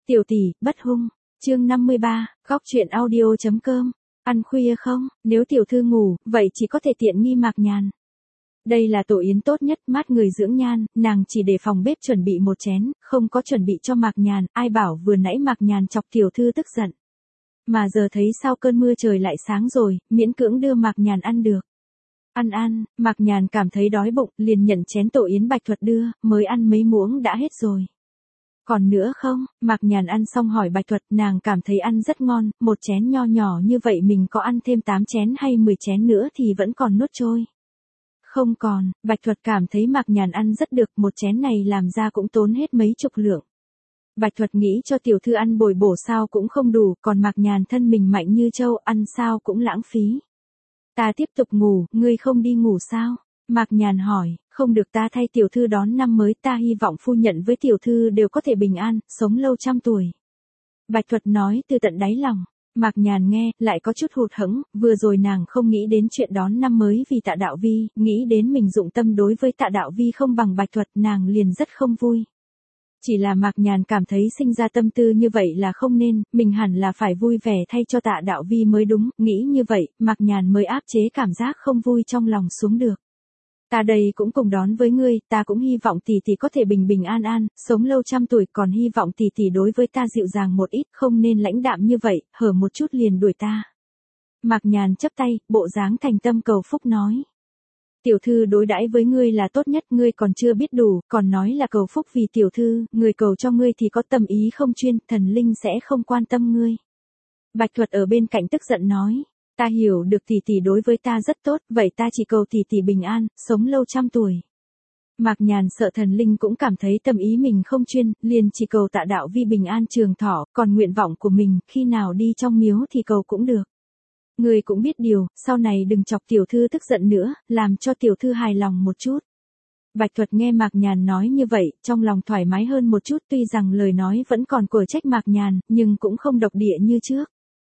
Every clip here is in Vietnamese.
Tiểu tỷ, bất hung. Chương 53, góc truyện audio.com. Ăn khuya không? Nếu tiểu thư ngủ, vậy chỉ có thể tiện nghi Mạc Nhàn. Đây là tổ yến tốt nhất, mát người dưỡng nhan, nàng chỉ để phòng bếp chuẩn bị một chén, không có chuẩn bị cho Mạc Nhàn, ai bảo vừa nãy Mạc Nhàn chọc tiểu thư tức giận. Mà giờ thấy sau cơn mưa trời lại sáng rồi, miễn cưỡng đưa Mạc Nhàn ăn được. Ăn, Mạc Nhàn cảm thấy đói bụng, liền nhận chén tổ yến Bạch Thuật đưa, mới ăn mấy muỗng đã hết rồi. Còn nữa không? Mạc Nhàn ăn xong hỏi Bạch Thuật, nàng cảm thấy ăn rất ngon, một chén nho nhỏ như vậy mình có ăn thêm 8 chén hay 10 chén nữa thì vẫn còn nuốt trôi. Không còn, Bạch Thuật cảm thấy Mạc Nhàn ăn rất được, một chén này làm ra cũng tốn hết mấy chục lượng. Bạch Thuật nghĩ cho tiểu thư ăn bồi bổ sao cũng không đủ, còn Mạc Nhàn thân mình mạnh như trâu, ăn sao cũng lãng phí. Ta tiếp tục ngủ, ngươi không đi ngủ sao? Mạc Nhàn hỏi, không được, ta thay tiểu thư đón năm mới, ta hy vọng phu nhận với tiểu thư đều có thể bình an, sống lâu trăm tuổi. Bạch Thuật nói từ tận đáy lòng. Mạc Nhàn nghe, lại có chút hụt hẫng, vừa rồi nàng không nghĩ đến chuyện đón năm mới vì Tạ Đạo Vi, nghĩ đến mình dụng tâm đối với Tạ Đạo Vi không bằng Bạch Thuật, nàng liền rất không vui. Chỉ là Mạc Nhàn cảm thấy sinh ra tâm tư như vậy là không nên, mình hẳn là phải vui vẻ thay cho Tạ Đạo Vi mới đúng, nghĩ như vậy, Mạc Nhàn mới áp chế cảm giác không vui trong lòng xuống được. Ta đây cũng cùng đón với ngươi, ta cũng hy vọng tỷ tỷ có thể bình bình an an, sống lâu trăm tuổi, còn hy vọng tỷ tỷ đối với ta dịu dàng một ít, không nên lãnh đạm như vậy, hở một chút liền đuổi ta. Mạc Nhàn chắp tay, bộ dáng thành tâm cầu phúc nói. Tiểu thư đối đãi với ngươi là tốt nhất, ngươi còn chưa biết đủ, còn nói là cầu phúc vì tiểu thư, người cầu cho ngươi thì có tâm ý không chuyên, thần linh sẽ không quan tâm ngươi. Bạch Thuật ở bên cạnh tức giận nói. Ta hiểu được tỷ tỷ đối với ta rất tốt, vậy ta chỉ cầu tỷ tỷ bình an, sống lâu trăm tuổi. Mạc Nhàn sợ thần linh cũng cảm thấy tâm ý mình không chuyên, liền chỉ cầu Tạ Đạo Vi bình an trường thọ, còn nguyện vọng của mình, khi nào đi trong miếu thì cầu cũng được. Người cũng biết điều, sau này đừng chọc tiểu thư tức giận nữa, làm cho tiểu thư hài lòng một chút. Bạch Thuật nghe Mạc Nhàn nói như vậy, trong lòng thoải mái hơn một chút, tuy rằng lời nói vẫn còn quở trách Mạc Nhàn, nhưng cũng không độc địa như trước.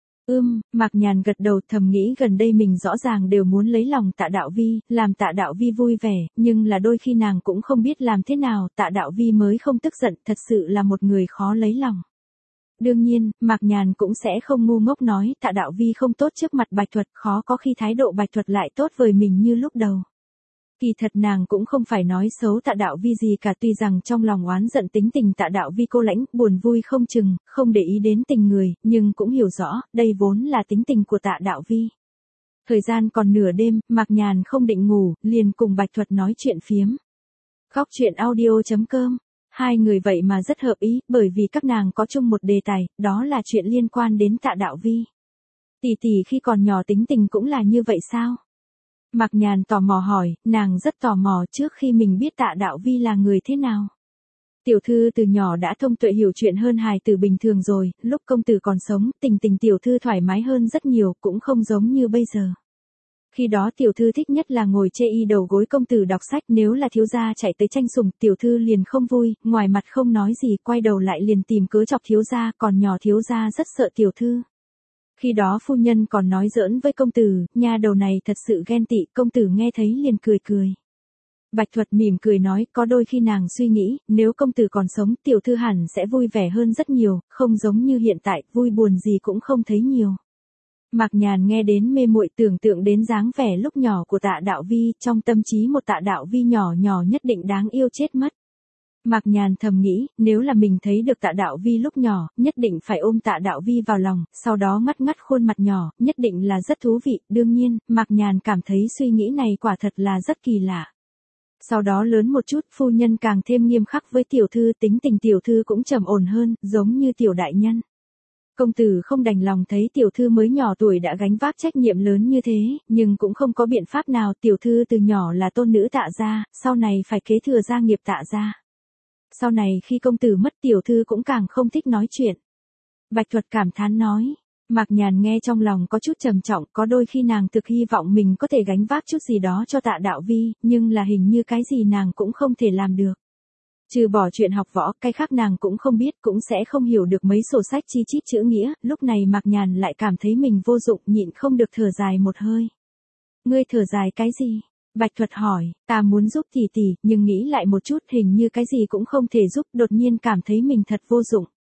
Mạc Nhàn gật đầu, thầm nghĩ gần đây mình rõ ràng đều muốn lấy lòng Tạ Đạo Vi, làm Tạ Đạo Vi vui vẻ, nhưng là đôi khi nàng cũng không biết làm thế nào, Tạ Đạo Vi mới không tức giận, thật sự là một người khó lấy lòng. Đương nhiên, Mạc Nhàn cũng sẽ không ngu ngốc nói Tạ Đạo Vi không tốt trước mặt Bạch Thuật, khó có khi thái độ Bạch Thuật lại tốt với mình như lúc đầu. Kỳ thật nàng cũng không phải nói xấu Tạ Đạo Vi gì cả, tuy rằng trong lòng oán giận tính tình Tạ Đạo Vi cô lãnh, buồn vui không chừng, không để ý đến tình người, nhưng cũng hiểu rõ, đây vốn là tính tình của Tạ Đạo Vi. Thời gian còn nửa đêm, Mạc Nhàn không định ngủ, liền cùng Bạch Thuật nói chuyện phiếm. Góc truyện audio.com. Hai người vậy mà rất hợp ý, bởi vì các nàng có chung một đề tài, đó là chuyện liên quan đến Tạ Đạo Vi. Tỷ tỷ khi còn nhỏ tính tình cũng là như vậy sao? Mạc Nhàn tò mò hỏi, nàng rất tò mò trước khi mình biết Tạ Đạo Vi là người thế nào. Tiểu thư từ nhỏ đã thông tuệ hiểu chuyện hơn hài tử bình thường rồi, lúc công tử còn sống, tình tiểu thư thoải mái hơn rất nhiều, cũng không giống như bây giờ. Khi đó tiểu thư thích nhất là ngồi chê y đầu gối công tử đọc sách, nếu là thiếu gia chạy tới tranh sủng, tiểu thư liền không vui, ngoài mặt không nói gì, quay đầu lại liền tìm cớ chọc thiếu gia, còn nhỏ thiếu gia rất sợ tiểu thư. Khi đó phu nhân còn nói giỡn với công tử, nha đầu này thật sự ghen tị, công tử nghe thấy liền cười cười. Bạch Thuật mỉm cười nói, có đôi khi nàng suy nghĩ, nếu công tử còn sống, tiểu thư hẳn sẽ vui vẻ hơn rất nhiều, không giống như hiện tại, vui buồn gì cũng không thấy nhiều. Mạc Nhàn nghe đến mê muội, tưởng tượng đến dáng vẻ lúc nhỏ của Tạ Đạo Vi, trong tâm trí một Tạ Đạo Vi nhỏ nhỏ nhất định đáng yêu chết mất. Mạc Nhàn thầm nghĩ, nếu là mình thấy được Tạ Đạo Vi lúc nhỏ, nhất định phải ôm Tạ Đạo Vi vào lòng, sau đó ngắt khuôn mặt nhỏ, nhất định là rất thú vị. Đương nhiên, Mạc Nhàn cảm thấy suy nghĩ này quả thật là rất kỳ lạ. Sau đó lớn một chút, phu nhân càng thêm nghiêm khắc với tiểu thư, tính tình tiểu thư cũng trầm ổn hơn, giống như tiểu đại nhân. Công tử không đành lòng thấy tiểu thư mới nhỏ tuổi đã gánh vác trách nhiệm lớn như thế, nhưng cũng không có biện pháp nào, tiểu thư từ nhỏ là tôn nữ Tạ gia, sau này phải kế thừa gia nghiệp Tạ gia. Sau này khi công tử mất, tiểu thư cũng càng không thích nói chuyện. Bạch Thuật cảm thán nói. Mạc Nhàn nghe trong lòng có chút trầm trọng, có đôi khi nàng thực hy vọng mình có thể gánh vác chút gì đó cho Tạ Đạo Vi, nhưng là hình như cái gì nàng cũng không thể làm được. Trừ bỏ chuyện học võ, cái khác nàng cũng không biết, cũng sẽ không hiểu được mấy sổ sách chi chít chữ nghĩa, lúc này Mạc Nhàn lại cảm thấy mình vô dụng, nhịn không được thở dài một hơi. Ngươi thở dài cái gì? Bạch Thuật hỏi, ta muốn giúp tỷ tỷ, nhưng nghĩ lại một chút, hình như cái gì cũng không thể giúp, đột nhiên cảm thấy mình thật vô dụng.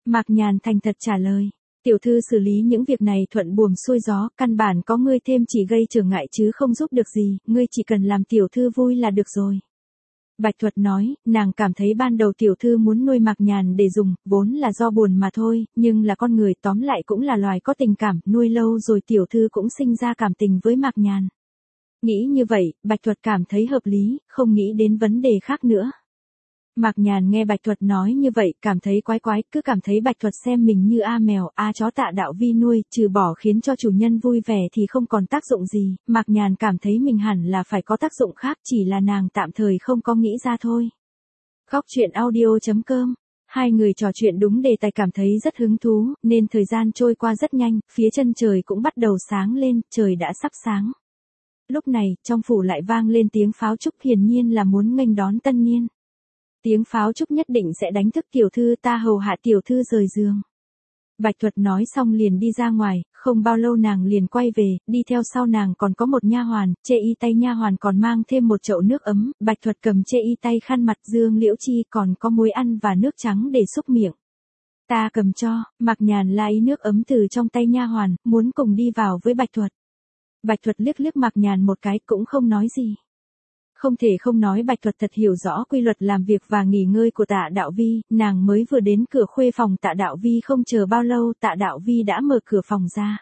Mạc Nhàn thành thật trả lời. Tiểu thư xử lý những việc này thuận buồm xuôi gió, căn bản có ngươi thêm chỉ gây trở ngại chứ không giúp được gì, ngươi chỉ cần làm tiểu thư vui là được rồi. Bạch Thuật nói, nàng cảm thấy ban đầu tiểu thư muốn nuôi Mạc Nhàn để dùng, vốn là do buồn mà thôi, nhưng là con người tóm lại cũng là loài có tình cảm, nuôi lâu rồi tiểu thư cũng sinh ra cảm tình với Mạc Nhàn. Nghĩ như vậy, Bạch Thuật cảm thấy hợp lý, không nghĩ đến vấn đề khác nữa. Mạc Nhàn nghe Bạch Thuật nói như vậy, cảm thấy quái quái, cứ cảm thấy Bạch Thuật xem mình như a mèo, a chó Tạ Đạo Vi nuôi, trừ bỏ khiến cho chủ nhân vui vẻ thì không còn tác dụng gì, Mạc Nhàn cảm thấy mình hẳn là phải có tác dụng khác, chỉ là nàng tạm thời không có nghĩ ra thôi. Góc truyện audio.com. Hai người trò chuyện đúng đề tài, cảm thấy rất hứng thú, nên thời gian trôi qua rất nhanh, phía chân trời cũng bắt đầu sáng lên, trời đã sắp sáng. Lúc này, trong phủ lại vang lên tiếng pháo trúc, hiển nhiên là muốn nghênh đón tân niên. Tiếng pháo trúc nhất định sẽ đánh thức tiểu thư, ta hầu hạ tiểu thư rời giường. Bạch Thuật nói xong liền đi ra ngoài, không bao lâu nàng liền quay về, đi theo sau nàng còn có một nha hoàn, chê y tay nha hoàn còn mang thêm một chậu nước ấm, Bạch Thuật cầm chê y tay khăn mặt, dương liễu chi còn có muối ăn và nước trắng để xúc miệng. Ta cầm cho, Mạc Nhàn lấy nước ấm từ trong tay nha hoàn, muốn cùng đi vào với Bạch Thuật. Bạch Thuật liếc liếc Mạc Nhàn một cái cũng không nói gì. Không thể không nói Bạch Thuật thật hiểu rõ quy luật làm việc và nghỉ ngơi của Tạ Đạo Vi, nàng mới vừa đến cửa khuê phòng Tạ Đạo Vi không chờ bao lâu Tạ Đạo Vi đã mở cửa phòng ra.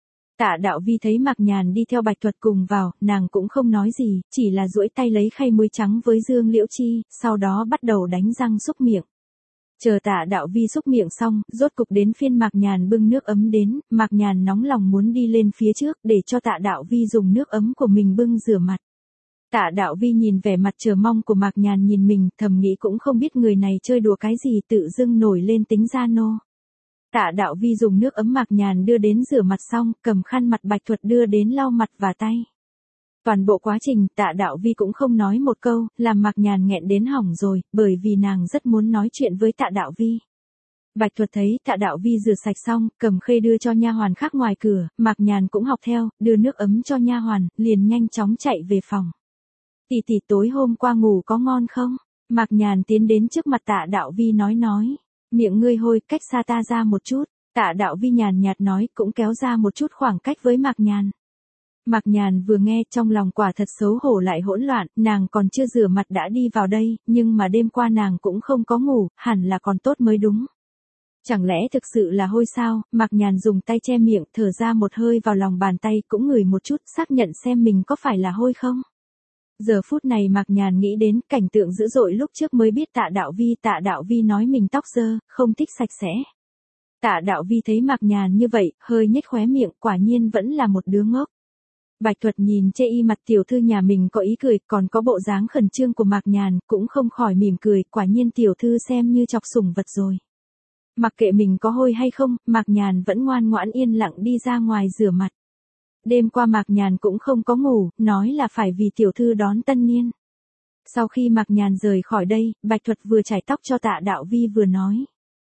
Tạ Đạo Vi thấy Mạc Nhàn đi theo Bạch Thuật cùng vào, nàng cũng không nói gì, chỉ là duỗi tay lấy khay muối trắng với dương liễu chi, sau đó bắt đầu đánh răng xúc miệng. Chờ Tạ Đạo Vi xúc miệng xong, rốt cục đến phiên Mạc Nhàn bưng nước ấm đến, Mạc Nhàn nóng lòng muốn đi lên phía trước để cho Tạ Đạo Vi dùng nước ấm của mình bưng rửa mặt. Tạ Đạo Vi nhìn vẻ mặt chờ mong của Mạc Nhàn nhìn mình, thầm nghĩ cũng không biết người này chơi đùa cái gì, tự dưng nổi lên tính gia nô. Tạ Đạo Vi dùng nước ấm Mạc Nhàn đưa đến rửa mặt xong, cầm khăn mặt Bạch Thuật đưa đến lau mặt và tay. Toàn bộ quá trình Tạ Đạo Vi cũng không nói một câu, làm Mạc Nhàn nghẹn đến hỏng rồi, bởi vì nàng rất muốn nói chuyện với Tạ Đạo Vi. Bạch Thuật thấy Tạ Đạo Vi rửa sạch xong, cầm khay đưa cho nha hoàn khác ngoài cửa, Mạc Nhàn cũng học theo, đưa nước ấm cho nha hoàn, liền nhanh chóng chạy về phòng. Tỷ tỷ tối hôm qua ngủ có ngon không? Mạc Nhàn tiến đến trước mặt Tạ Đạo Vi nói. Miệng ngươi hôi, cách xa ta ra một chút. Tạ Đạo Vi nhàn nhạt nói, cũng kéo ra một chút khoảng cách với Mạc Nhàn. Mạc Nhàn vừa nghe trong lòng quả thật xấu hổ lại hỗn loạn, nàng còn chưa rửa mặt đã đi vào đây, nhưng mà đêm qua nàng cũng không có ngủ, hẳn là còn tốt mới đúng. Chẳng lẽ thực sự là hôi sao? Mạc Nhàn dùng tay che miệng, thở ra một hơi vào lòng bàn tay, cũng ngửi một chút, xác nhận xem mình có phải là hôi không. Giờ phút này Mạc Nhàn nghĩ đến cảnh tượng dữ dội lúc trước mới biết Tạ Đạo Vi nói mình tóc dơ, không thích sạch sẽ. Tạ Đạo Vi thấy Mạc Nhàn như vậy, hơi nhếch khóe miệng, quả nhiên vẫn là một đứa ngốc. Bạch Thuật nhìn chê y mặt tiểu thư nhà mình có ý cười, còn có bộ dáng khẩn trương của Mạc Nhàn, cũng không khỏi mỉm cười, quả nhiên tiểu thư xem như chọc sủng vật rồi. Mặc kệ mình có hôi hay không, Mạc Nhàn vẫn ngoan ngoãn yên lặng đi ra ngoài rửa mặt. Đêm qua Mạc Nhàn cũng không có ngủ, nói là phải vì tiểu thư đón tân niên. Sau khi Mạc Nhàn rời khỏi đây, Bạch Thuật vừa chải tóc cho Tạ Đạo Vi vừa nói.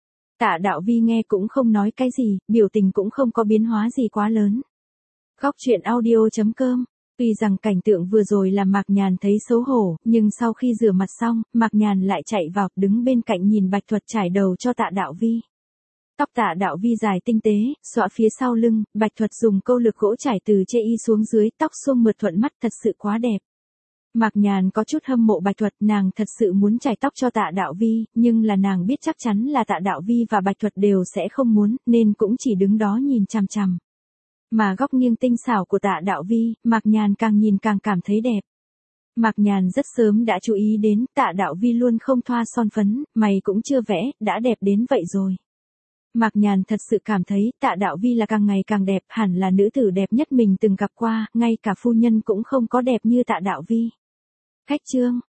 Tạ Đạo Vi nghe cũng không nói cái gì, biểu tình cũng không có biến hóa gì quá lớn. Góc truyện audio.com. Tuy rằng cảnh tượng vừa rồi làm Mạc Nhàn thấy xấu hổ, nhưng sau khi rửa mặt xong, Mạc Nhàn lại chạy vào, đứng bên cạnh nhìn Bạch Thuật chải đầu cho Tạ Đạo Vi. Tóc Tạ Đạo Vi dài tinh tế, xõa phía sau lưng, Bạch Thuật dùng câu lược gỗ trải từ chê y xuống dưới, tóc xuông mượt thuận mắt, thật sự quá đẹp. Mạc Nhàn có chút hâm mộ Bạch Thuật, nàng thật sự muốn chải tóc cho Tạ Đạo Vi, nhưng là nàng biết chắc chắn là Tạ Đạo Vi và Bạch Thuật đều sẽ không muốn, nên cũng chỉ đứng đó nhìn chằm chằm. Mà góc nghiêng tinh xảo của Tạ Đạo Vi, Mạc Nhàn càng nhìn càng cảm thấy đẹp. Mạc Nhàn rất sớm đã chú ý đến, Tạ Đạo Vi luôn không thoa son phấn, mày cũng chưa vẽ, đã đẹp đến vậy rồi. Mạc Nhàn thật sự cảm thấy Tạ Đạo Vi là càng ngày càng đẹp, hẳn là nữ tử đẹp nhất mình từng gặp qua, ngay cả phu nhân cũng không có đẹp như Tạ Đạo Vi. Khách chương.